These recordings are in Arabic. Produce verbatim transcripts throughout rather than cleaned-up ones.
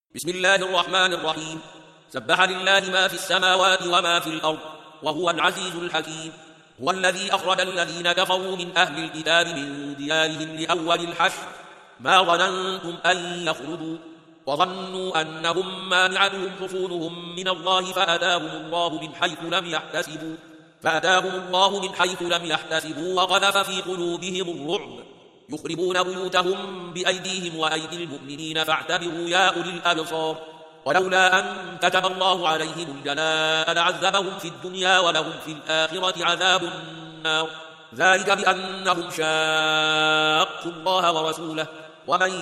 بسم الله الرحمن الرحيم. سبح لله ما في السماوات وما في الأرض وهو العزيز الحكيم. هو الذي أخرج الذين كفروا من أهل الكتاب من ديارهم لأول الحشر ما ظننتم أن يخرجوا وظنوا أنهم مانعتهم حصونهم من الله فأتاهم الله من حيث لم يحتسبوا فأتاهم الله من حيث لم يحتسبوا وقذف في قلوبهم الرعب يخربون بيوتهم بأيديهم وأيدي المؤمنين فاعتبروا يا أولي الأبصار. ولولا أن كتب الله عليهم الجلاء لعذبهم في الدنيا ولهم في الآخرة عذاب النار ذلك بأنهم شاقوا الله ورسوله ومن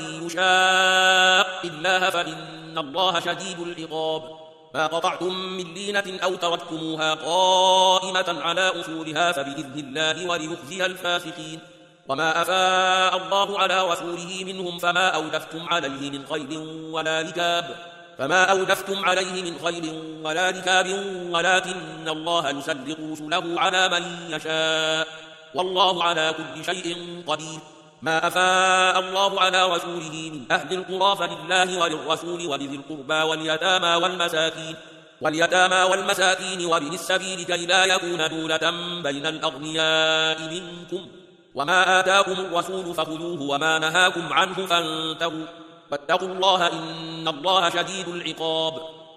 يشاق الله فإن الله شديد العقاب. ما قطعتم من لينة أو تركتموها قائمة على أصولها فبإذن الله وليخزي الفاسقين. وما أفاء الله على رسوله منهم فما أودفتم عليه من خيل ولا ركاب فما أودفتم عليه من خيل ولا ركاب ولكن الله يسلط رسله على من يشاء والله على كل شيء قدير. ما أفاء الله على رسوله من أهل القرى فلله وللرسول ولذي القربى واليتامى والمساكين واليتامى والمساكين وابن السبيل كي لا يكون دولة بين الأغنياء منكم. وما آتاكم الرسول فخذوه وما نهاكم عنه فانتهوا واتقوا الله إن الله شديد العقاب.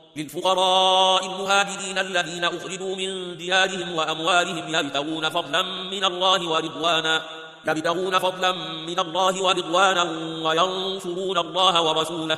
للفقراء المهاجرين الذين أخرجوا من ديارهم وأموالهم يبتغون فضلا من الله ورضوانا يبتغون فضلا من الله ورضوانا وينصرون الله ورسوله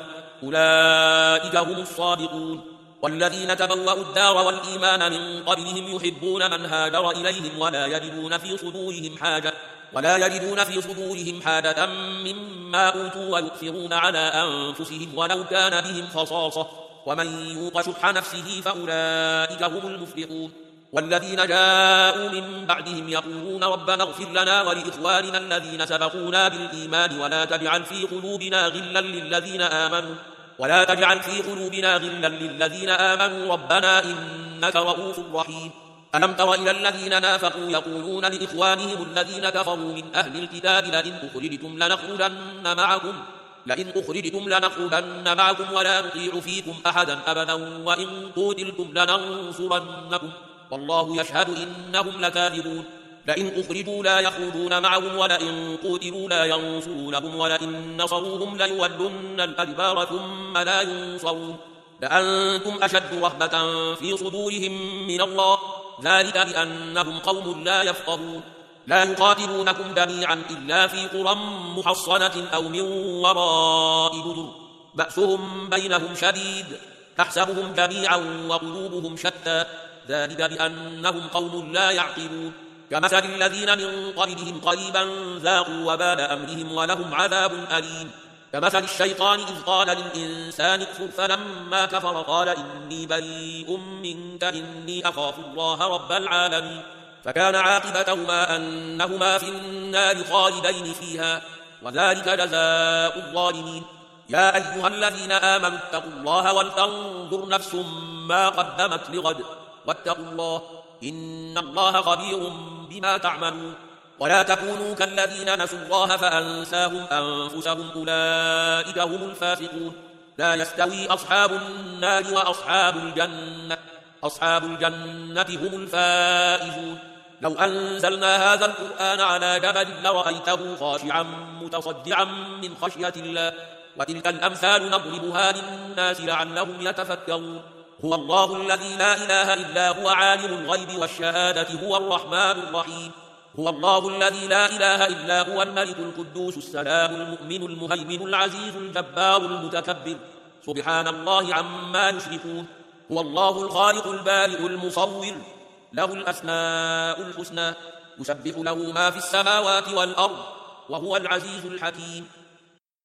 أولئك هم الصادقون. والذين تبوأوا الدار والإيمان من قبلهم يحبون من هاجر إليهم ولا يجدون في صدورهم حاجة ولا يجدون في صدورهم حاجة مما أوتوا ويؤثرون على أنفسهم ولو كان بهم خصاصة ومن يوق شح نفسه فأولئك هم المفلحون. والذين جاءوا من بعدهم يقولون ربنا اغفر لنا ولإخواننا الذين سبقونا بالإيمان ولا تجعل في قلوبنا غلا للذين آمنوا ولا تجعل في قلوبنا غلا للذين آمنوا ربنا إنك رؤوف رحيم. ألم تر إلى الذين نافقوا يقولون لإخوانهم الذين كفروا من أهل الكتاب لئن أخرجتم لنخرجن معكم لئن أخرجتم لنخرجن معكم ولا نطيع فيكم أحدا أبدا وإن قتلتم لننصرنكم والله يشهد إنهم لكاذبون. لئن أخرجوا لا يخرجون معهم ولئن قتلوا لا ينصرونهم ولئن نصروهم ليولن الأدبار ثم لا ينصرون لأنتم أشد رهبة في صدورهم من الله ذلك بأنهم قوم لا يفقهون. لا يقاتلونكم جميعا إلا في قرى محصنة أو من وراء جدر بأسهم بينهم شديد تحسبهم جميعا وقلوبهم شتى ذلك بأنهم قوم لا يعقلون. كمثل الذين من قبلهم قريبا ذاقوا وبال أمرهم ولهم عذاب أليم. كمثل الشيطان إذ قال للإنسان اكفر فلما كفر قال إني بريء منك إني أخاف الله رب العالمين فكان عاقبتهما أنهما في النار خالدين فيها وذلك جزاء الظالمين. يا أيها الذين آمنوا اتقوا الله ولتنظر نفس ما قدمت لغد واتقوا الله إن الله خبير بما تعملون. ولا تكونوا كالذين نسوا الله فأنساهم أنفسهم أولئك هم الفاسقون. لا يستوي أصحاب النار وأصحاب الجنة أصحاب الجنة هم الفائزون. لو أنزلنا هذا القرآن على جبل لرأيته خاشعا متصدعا من خشية الله وتلك الأمثال نضربها للناس لعلهم يتفكرون. هو الله الذي لا إله إلا هو عالم الغيب والشهادة هو الرحمن الرحيم. هو الله الذي لا إله إلا هو الملك القدوس السلام المؤمن المهيمن العزيز الجبار المتكبر سبحان الله عما يشركون. هو الله الخالق البارئ المصور له الأسماء الحسنى يسبح له ما في السماوات والأرض وهو العزيز الحكيم.